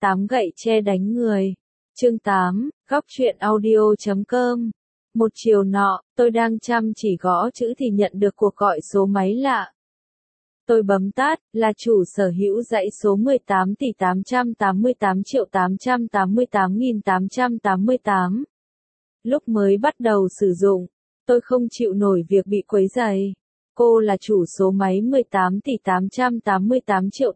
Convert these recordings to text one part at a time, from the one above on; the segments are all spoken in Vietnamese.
8 gậy tre đánh người. Chương 8, góc truyện audio.com. Một chiều nọ, tôi đang chăm chỉ gõ chữ thì nhận được cuộc gọi số máy lạ. Tôi bấm tắt, là chủ sở hữu dãy số 18 tỷ 888 triệu 888.888. Lúc mới bắt đầu sử dụng, tôi không chịu nổi việc bị quấy rầy. Cô là chủ số máy 18 tỷ 888 triệu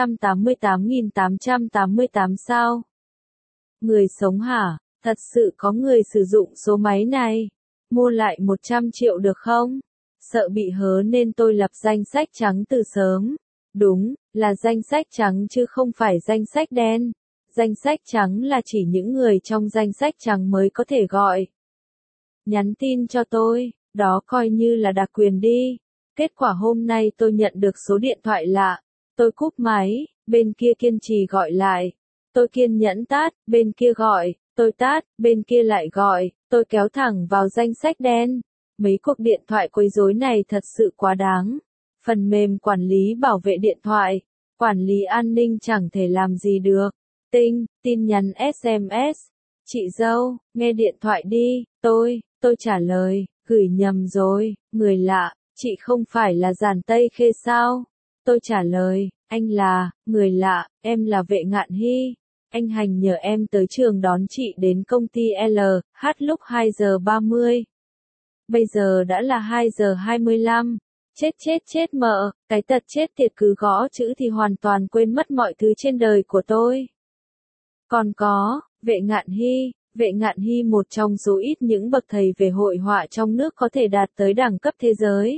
888.888 sao? Người sống hả? Thật sự có người sử dụng số máy này. Mua lại 100 triệu được không? Sợ bị hớ nên tôi lập danh sách trắng từ sớm. Đúng, là danh sách trắng chứ không phải danh sách đen. Danh sách trắng là chỉ những người trong danh sách trắng mới có thể gọi. Nhắn tin cho tôi, đó coi như là đặc quyền đi. Kết quả hôm nay tôi nhận được số điện thoại lạ. Tôi cúp máy, bên kia kiên trì gọi lại. Tôi kiên nhẫn tát, bên kia gọi, tôi tát, bên kia lại gọi, tôi kéo thẳng vào danh sách đen. Mấy cuộc điện thoại quấy rối này thật sự quá đáng. Phần mềm quản lý bảo vệ điện thoại, quản lý an ninh chẳng thể làm gì được. Tin nhắn SMS. Chị dâu, nghe điện thoại đi, tôi trả lời, gửi nhầm rồi, người lạ, chị không phải là Giản Tây Khê sao? Tôi trả lời, anh là, người lạ, em là Vệ Ngạn Hy. Anh Hành nhờ em tới trường đón chị đến công ty LH lúc 2 giờ 30. Bây giờ đã là 2 giờ 25. Chết mợ, cái tật chết tiệt cứ gõ chữ thì hoàn toàn quên mất mọi thứ trên đời của tôi. Còn có, Vệ Ngạn Hy một trong số ít những bậc thầy về hội họa trong nước có thể đạt tới đẳng cấp thế giới.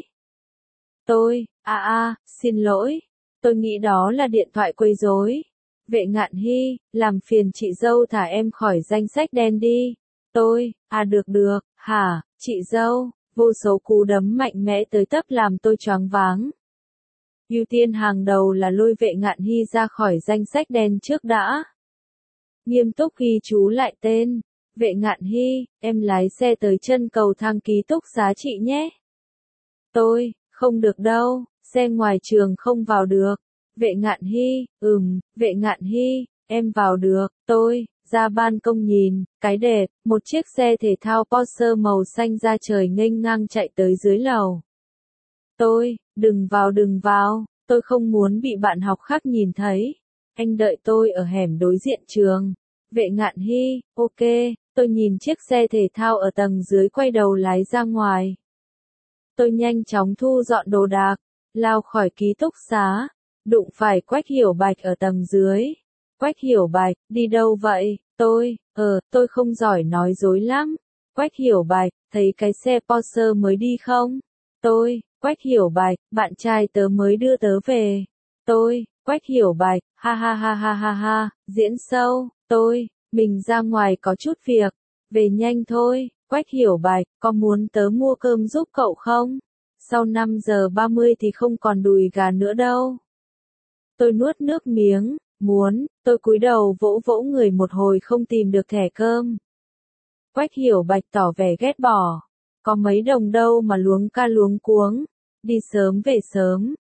Xin lỗi, tôi nghĩ đó là điện thoại quấy rối. Vệ Ngạn Hy, làm phiền chị dâu thả em khỏi danh sách đen đi. Được, hả, chị dâu, vô số cú đấm mạnh mẽ tới tấp làm tôi choáng váng. Ưu tiên hàng đầu là lôi Vệ Ngạn Hy ra khỏi danh sách đen trước đã. Nghiêm túc ghi chú lại tên. Vệ Ngạn Hy, em lái xe tới chân cầu thang ký túc xá chị nhé. Không được đâu, xe ngoài trường không vào được. Vệ Ngạn Hy, Vệ Ngạn Hy, em vào được. Ra ban công nhìn, cái đẹp, một chiếc xe thể thao Porsche màu xanh da trời nghênh ngang chạy tới dưới lầu. Đừng vào, tôi không muốn bị bạn học khác nhìn thấy. Anh đợi tôi ở hẻm đối diện trường. Vệ Ngạn Hy, ok, tôi nhìn chiếc xe thể thao ở tầng dưới quay đầu lái ra ngoài. Tôi nhanh chóng thu dọn đồ đạc, lao khỏi ký túc xá, đụng phải Quách Hiểu Bạch ở tầng dưới. Quách Hiểu Bạch, đi đâu vậy? Tôi không giỏi nói dối lắm. Quách Hiểu Bạch, thấy cái xe Porsche mới đi không? Quách Hiểu Bạch, bạn trai tớ mới đưa tớ về. Quách Hiểu Bạch, ha, diễn sâu. Mình ra ngoài có chút việc, về nhanh thôi. Quách Hiểu Bạch, có muốn tớ mua cơm giúp cậu không? Sau 5 giờ 30 thì không còn đùi gà nữa đâu. Tôi nuốt nước miếng, tôi cúi đầu vỗ người một hồi không tìm được thẻ cơm. Quách Hiểu Bạch tỏ vẻ ghét bỏ. Có mấy đồng đâu mà luống ca luống cuống. Đi sớm về sớm,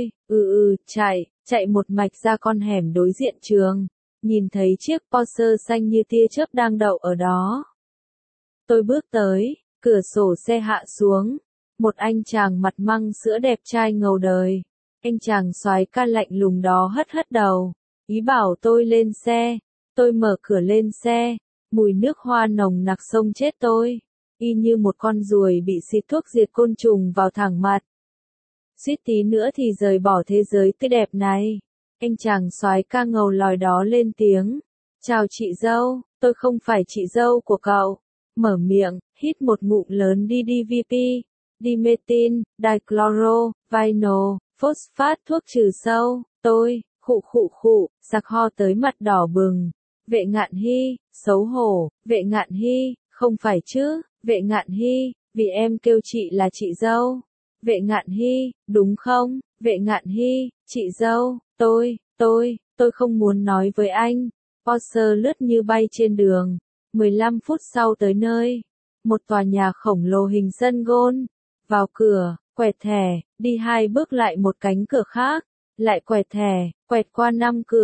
chạy một mạch ra con hẻm đối diện trường. Nhìn thấy chiếc Porsche xanh như tia chớp đang đậu ở đó. Tôi bước tới, cửa sổ xe hạ xuống. Một anh chàng mặt măng sữa đẹp trai ngầu đời. Anh chàng soái ca lạnh lùng đó hất đầu, ý bảo tôi lên xe. Tôi mở cửa lên xe, mùi nước hoa nồng nặc xông chết tôi, y như một con ruồi bị xịt thuốc diệt côn trùng vào thẳng mặt. Suýt tí nữa thì rời bỏ thế giới tươi đẹp này. Anh chàng soái ca ngầu lòi đó lên tiếng. Chào chị dâu, tôi không phải chị dâu của cậu. Mở miệng, hít một ngụm lớn đi DVP, dimethyl, dichloro, vinyl, phosphate thuốc trừ sâu. Khụ, sặc ho tới mặt đỏ bừng. Vệ Ngạn Hy, xấu hổ. Vệ Ngạn Hy, không phải chứ. Vệ Ngạn Hy, vì em kêu chị là chị dâu. Vệ Ngạn Hy, đúng không? Vệ Ngạn Hy, chị dâu, tôi không muốn nói với anh. Porsche lướt như bay trên đường. 15 phút sau tới nơi. Một tòa nhà khổng lồ hình sân golf. Vào cửa, quẹt thẻ, đi 2 bước lại một cánh cửa khác. Lại quẹt thẻ, quẹt qua 5 cửa.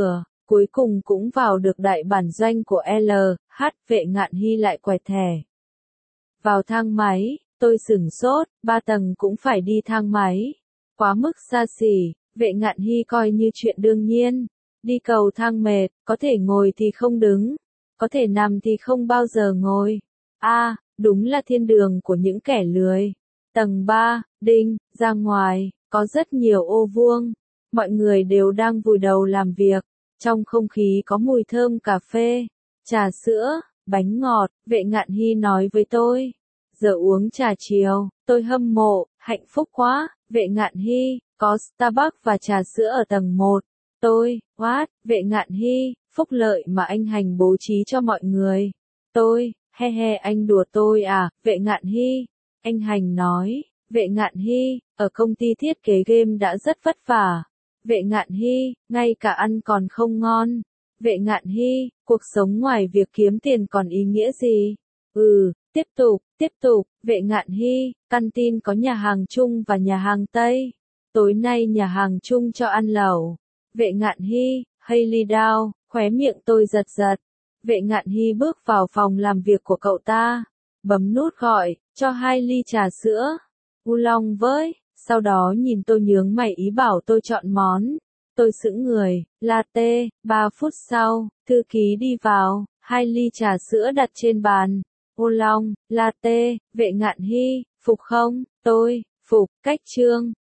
Cuối cùng cũng vào được đại bản doanh của LH, Vệ Ngạn Hy lại quẹt thẻ. Vào thang máy, tôi sửng sốt, 3 tầng cũng phải đi thang máy. Quá mức xa xỉ, Vệ Ngạn Hy coi như chuyện đương nhiên. Đi cầu thang mệt, có thể ngồi thì không đứng, có thể nằm thì không bao giờ ngồi. Đúng là thiên đường của những kẻ lười. Tầng 3, đinh, ra ngoài, có rất nhiều ô vuông. Mọi người đều đang vùi đầu làm việc. Trong không khí có mùi thơm cà phê, trà sữa, bánh ngọt, Vệ Ngạn Hy nói với tôi. Giờ uống trà chiều, tôi hâm mộ, hạnh phúc quá, Vệ Ngạn Hy, có Starbucks và trà sữa ở tầng 1. Tôi, Vệ Ngạn Hy, phúc lợi mà anh Hành bố trí cho mọi người. Tôi, he anh đùa tôi à, Vệ Ngạn Hy. Anh Hành nói, Vệ Ngạn Hy, ở công ty thiết kế game đã rất vất vả. Vệ Ngạn Hy, ngay cả ăn còn không ngon. Vệ Ngạn Hy, cuộc sống ngoài việc kiếm tiền còn ý nghĩa gì? Tiếp tục, Vệ Ngạn Hy, căn tin có nhà hàng Trung và nhà hàng Tây. Tối nay nhà hàng Trung cho ăn lẩu. Vệ Ngạn Hy, Hailey Dow, khóe miệng tôi giật giật. Vệ Ngạn Hy bước vào phòng làm việc của cậu ta. Bấm nút gọi, cho 2 ly trà sữa. Oolong với, sau đó nhìn tôi nhướng mày ý bảo tôi chọn món. Tôi sững người, latte, 3 phút sau, thư ký đi vào, 2 ly trà sữa đặt trên bàn. Oolong, latte, Vệ Ngạn Hy, phục không? Tôi, phục, cách chương.